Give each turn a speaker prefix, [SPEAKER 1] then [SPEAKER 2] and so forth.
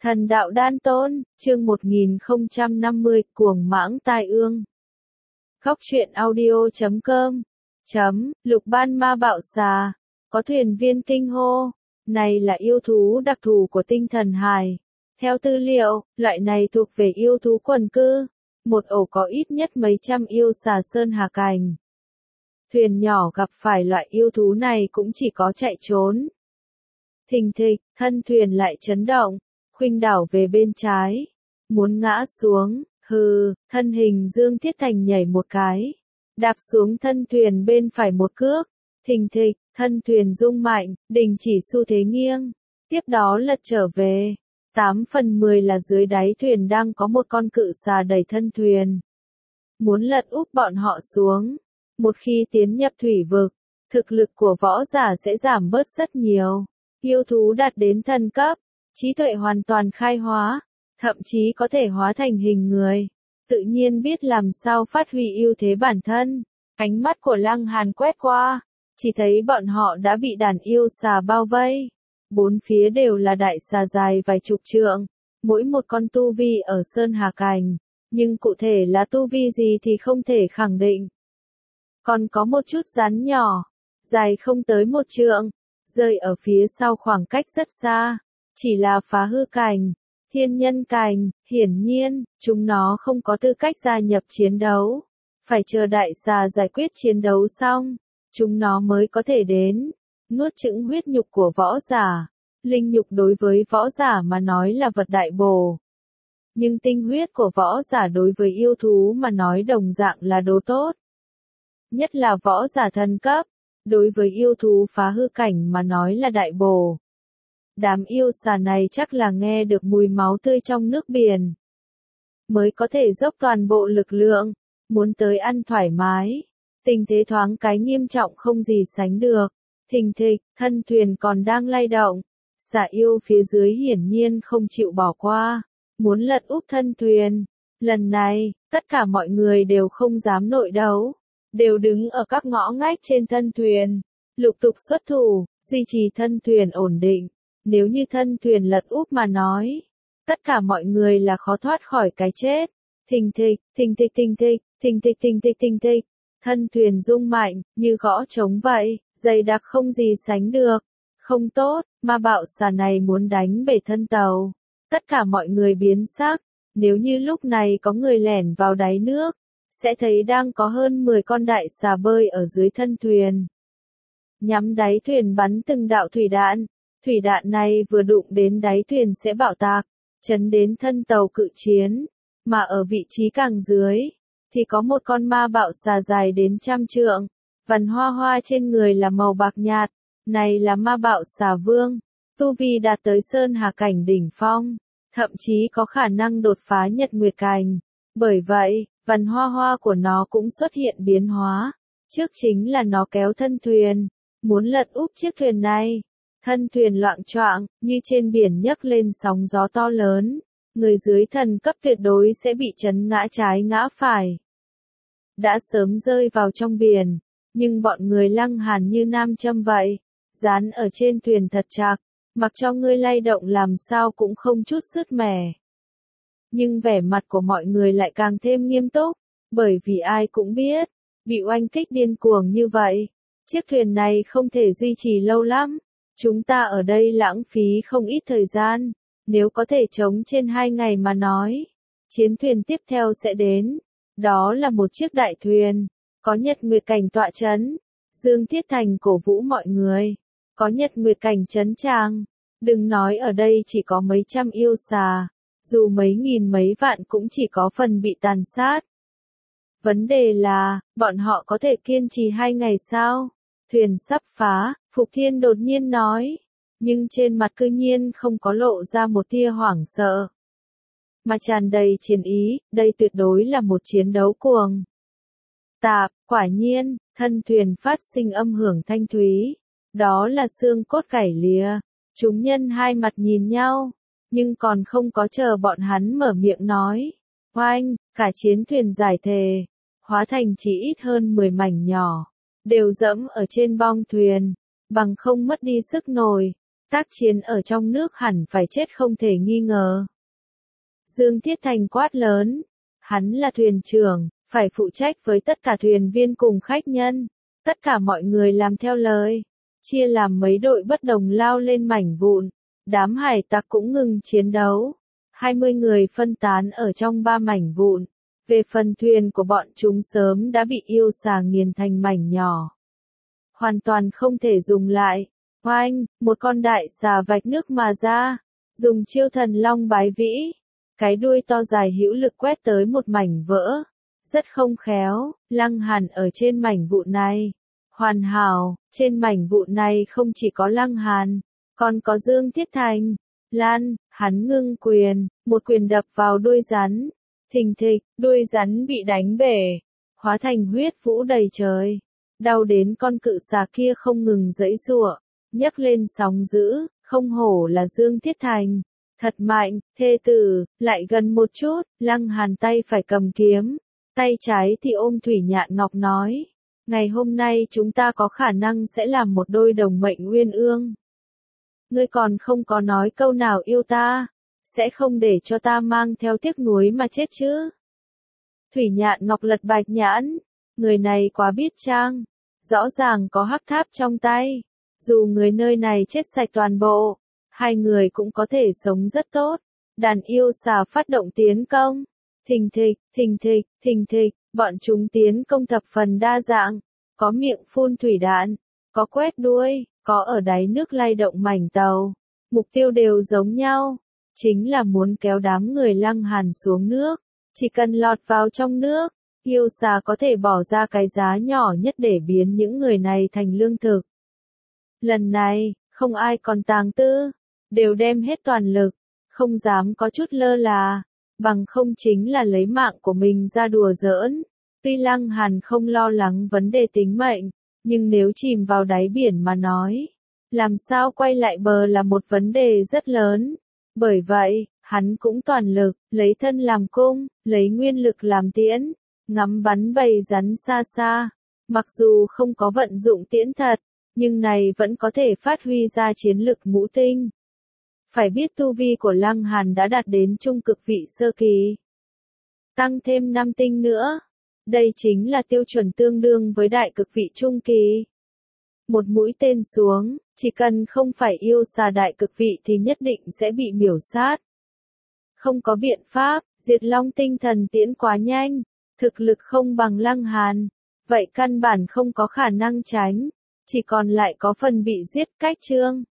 [SPEAKER 1] Thần đạo đan tôn, chương 1050, cuồng mãng tai ương. Góc truyện audio.com. Lục ban ma bạo xà. Có thuyền viên kinh hô. Này là yêu thú đặc thù của tinh thần hải. Theo tư liệu, loại này thuộc về yêu thú quần cư. Một ổ có ít nhất mấy trăm yêu xà sơn hà cành. Thuyền nhỏ gặp phải loại yêu thú này cũng chỉ có chạy trốn. Thình thịch, thân thuyền lại chấn động. Khuynh đảo về bên trái, muốn ngã xuống, thân hình Dương Thiết Thành nhảy một cái, đạp xuống thân thuyền bên phải một cước, thình thịch, thân thuyền rung mạnh, đình chỉ xu thế nghiêng, tiếp đó lật trở về. 8/10 là dưới đáy thuyền đang có một con cự xà đẩy thân thuyền, muốn lật úp bọn họ xuống. Một khi tiến nhập thủy vực, thực lực của võ giả sẽ giảm bớt rất nhiều. Yêu thú đạt đến thần cấp, trí tuệ hoàn toàn khai hóa, thậm chí có thể hóa thành hình người, tự nhiên biết làm sao phát huy ưu thế bản thân. Ánh mắt của Lăng Hàn quét qua, chỉ thấy bọn họ đã bị đàn yêu xà bao vây. Bốn phía đều là đại xà dài vài chục trượng, mỗi một con tu vi ở sơn hà cành, nhưng cụ thể là tu vi gì thì không thể khẳng định. Còn có một chút rắn nhỏ, dài không tới 1 trượng, rơi ở phía sau khoảng cách rất xa. Chỉ là phá hư cành, thiên nhân cành, hiển nhiên, chúng nó không có tư cách gia nhập chiến đấu. Phải chờ đại xà giải quyết chiến đấu xong, chúng nó mới có thể đến, nuốt chửng huyết nhục của võ giả. Linh nhục đối với võ giả mà nói là vật đại bổ. Nhưng tinh huyết của võ giả đối với yêu thú mà nói đồng dạng là đồ tốt. Nhất là võ giả thần cấp, đối với yêu thú phá hư cảnh mà nói là đại bổ. Đám yêu xà này chắc là nghe được mùi máu tươi trong nước biển, mới có thể dốc toàn bộ lực lượng, muốn tới ăn thoải mái. Tình thế thoáng cái nghiêm trọng không gì sánh được. Thình thịch, thân thuyền còn đang lay động. Xà yêu phía dưới hiển nhiên không chịu bỏ qua, muốn lật úp thân thuyền. Lần này, tất cả mọi người đều không dám nội đấu, đều đứng ở các ngõ ngách trên thân thuyền, lục tục xuất thủ, duy trì thân thuyền ổn định. Nếu như thân thuyền lật úp mà nói, tất cả mọi người là khó thoát khỏi cái chết. Thình thịch, thình thịch thình thịch, thình thịch thình thịch thình thịch, thân thuyền rung mạnh, như gõ trống vậy, dày đặc không gì sánh được. Không tốt, ma bạo xà này muốn đánh bể thân tàu. Tất cả mọi người biến sắc, nếu như lúc này có người lẻn vào đáy nước, sẽ thấy đang có hơn 10 con đại xà bơi ở dưới thân thuyền. Nhắm đáy thuyền bắn từng đạo thủy đạn. Thủy đạn này vừa đụng đến đáy thuyền sẽ bạo tạc, chấn đến thân tàu cự chiến. Mà ở vị trí càng dưới, thì có một con ma bạo xà dài đến 100 trượng. Vằn hoa hoa trên người là màu bạc nhạt. Này là ma bạo xà vương. Tu vi đạt tới sơn hà cảnh đỉnh phong. Thậm chí có khả năng đột phá nhật nguyệt cảnh. Bởi vậy, vằn hoa hoa của nó cũng xuất hiện biến hóa. Trước chính là nó kéo thân thuyền, muốn lật úp chiếc thuyền này. Thân thuyền loạng choạng, như trên biển nhấc lên sóng gió to lớn. Người dưới thần cấp tuyệt đối sẽ bị chấn ngã trái ngã phải. Đã sớm rơi vào trong biển, nhưng bọn người Lăng Hàn như nam châm vậy, dán ở trên thuyền thật chặt, mặc cho ngươi lay động làm sao cũng không chút sứt mẻ. Nhưng vẻ mặt của mọi người lại càng thêm nghiêm túc, bởi vì ai cũng biết, bị oanh kích điên cuồng như vậy, chiếc thuyền này không thể duy trì lâu lắm. Chúng ta ở đây lãng phí không ít thời gian, nếu có thể chống trên 2 ngày mà nói, chiến thuyền tiếp theo sẽ đến. Đó là một chiếc đại thuyền, có nhật nguyệt cảnh tọa chấn. Dương Thiết Thành cổ vũ mọi người, có nhật nguyệt cảnh trấn tràng. Đừng nói ở đây chỉ có mấy trăm yêu xà, dù mấy nghìn mấy vạn cũng chỉ có phần bị tàn sát. Vấn đề là, bọn họ có thể kiên trì 2 ngày sao? Thuyền sắp phá, Phục Thiên đột nhiên nói, nhưng trên mặt cư nhiên không có lộ ra một tia hoảng sợ, mà tràn đầy chiến ý. Đây tuyệt đối là một chiến đấu cuồng. Tạp, quả nhiên, thân thuyền phát sinh âm hưởng thanh thúy, đó là xương cốt gãy lìa. Chúng nhân hai mặt nhìn nhau, nhưng còn không có chờ bọn hắn mở miệng nói. Oanh, cả chiến thuyền giải thể, hóa thành chỉ ít hơn 10 mảnh nhỏ, đều dẫm ở trên bong thuyền, bằng không mất đi sức nổi. Tác chiến ở trong nước hẳn phải chết không thể nghi ngờ. Dương Thiết Thành quát lớn. Hắn là thuyền trưởng, phải phụ trách với tất cả thuyền viên cùng khách nhân. Tất cả mọi người làm theo lời. Chia làm mấy đội bất đồng lao lên mảnh vụn. Đám hải tặc cũng ngừng chiến đấu. 20 người phân tán ở trong 3 mảnh vụn. Về phần thuyền của bọn chúng sớm đã bị yêu xà nghiền thành mảnh nhỏ. Hoàn toàn không thể dùng lại. Oanh, một con đại xà vạch nước mà ra. Dùng chiêu thần long bái vĩ. Cái đuôi to dài hữu lực quét tới một mảnh vỡ. Rất không khéo, Lăng Hàn ở trên mảnh vụn này. Hoàn hảo, trên mảnh vụn này không chỉ có Lăng Hàn, còn có Dương Thiết Thành. Lan, hắn ngưng quyền, một quyền đập vào đuôi rắn. Thình thịch, đuôi rắn bị đánh bể, hóa thành huyết vũ đầy trời. Đau đến con cự xà kia không ngừng giãy giụa, nhấc lên sóng dữ, không hổ là Dương Thiết Thành. Thật mạnh, thê tử, lại gần một chút, Lăng Hàn tay phải cầm kiếm, tay trái thì ôm Thủy Nhạn Ngọc nói. Ngày hôm nay chúng ta có khả năng sẽ làm một đôi đồng mệnh uyên ương. Ngươi còn không có nói câu nào yêu ta, sẽ không để cho ta mang theo tiếc nuối mà chết chứ. Thủy Nhạn Ngọc lật bạch nhãn, người này quá biết trang, rõ ràng có hắc tháp trong tay, dù người nơi này chết sạch toàn bộ, hai người cũng có thể sống rất tốt. Đàn yêu xà phát động tiến công, thình thịch, thình thịch, thình thịch, bọn chúng tiến công thập phần đa dạng, có miệng phun thủy đạn, có quét đuôi, có ở đáy nước lay động mảnh tàu, mục tiêu đều giống nhau, chính là muốn kéo đám người Lăng Hàn xuống nước. Chỉ cần lọt vào trong nước, yêu xà có thể bỏ ra cái giá nhỏ nhất để biến những người này thành lương thực. Lần này, không ai còn tàng tư, đều đem hết toàn lực, không dám có chút lơ là, bằng không chính là lấy mạng của mình ra đùa giỡn. Tuy Lăng Hàn không lo lắng vấn đề tính mệnh, nhưng nếu chìm vào đáy biển mà nói, làm sao quay lại bờ là một vấn đề rất lớn. Bởi vậy, hắn cũng toàn lực, lấy thân làm cung, lấy nguyên lực làm tiễn, ngắm bắn bầy rắn xa xa. Mặc dù không có vận dụng tiễn thật, nhưng này vẫn có thể phát huy ra chiến lực ngũ tinh. Phải biết tu vi của Lăng Hàn đã đạt đến trung cực vị sơ kỳ. Tăng thêm 5 tinh nữa. Đây chính là tiêu chuẩn tương đương với đại cực vị trung kỳ. Một mũi tên xuống, chỉ cần không phải yêu xà đại cực vị thì nhất định sẽ bị miểu sát. Không có biện pháp, diệt long tinh thần tiễn quá nhanh, thực lực không bằng Lăng Hàn, vậy căn bản không có khả năng tránh, chỉ còn lại có phần bị giết cách chương.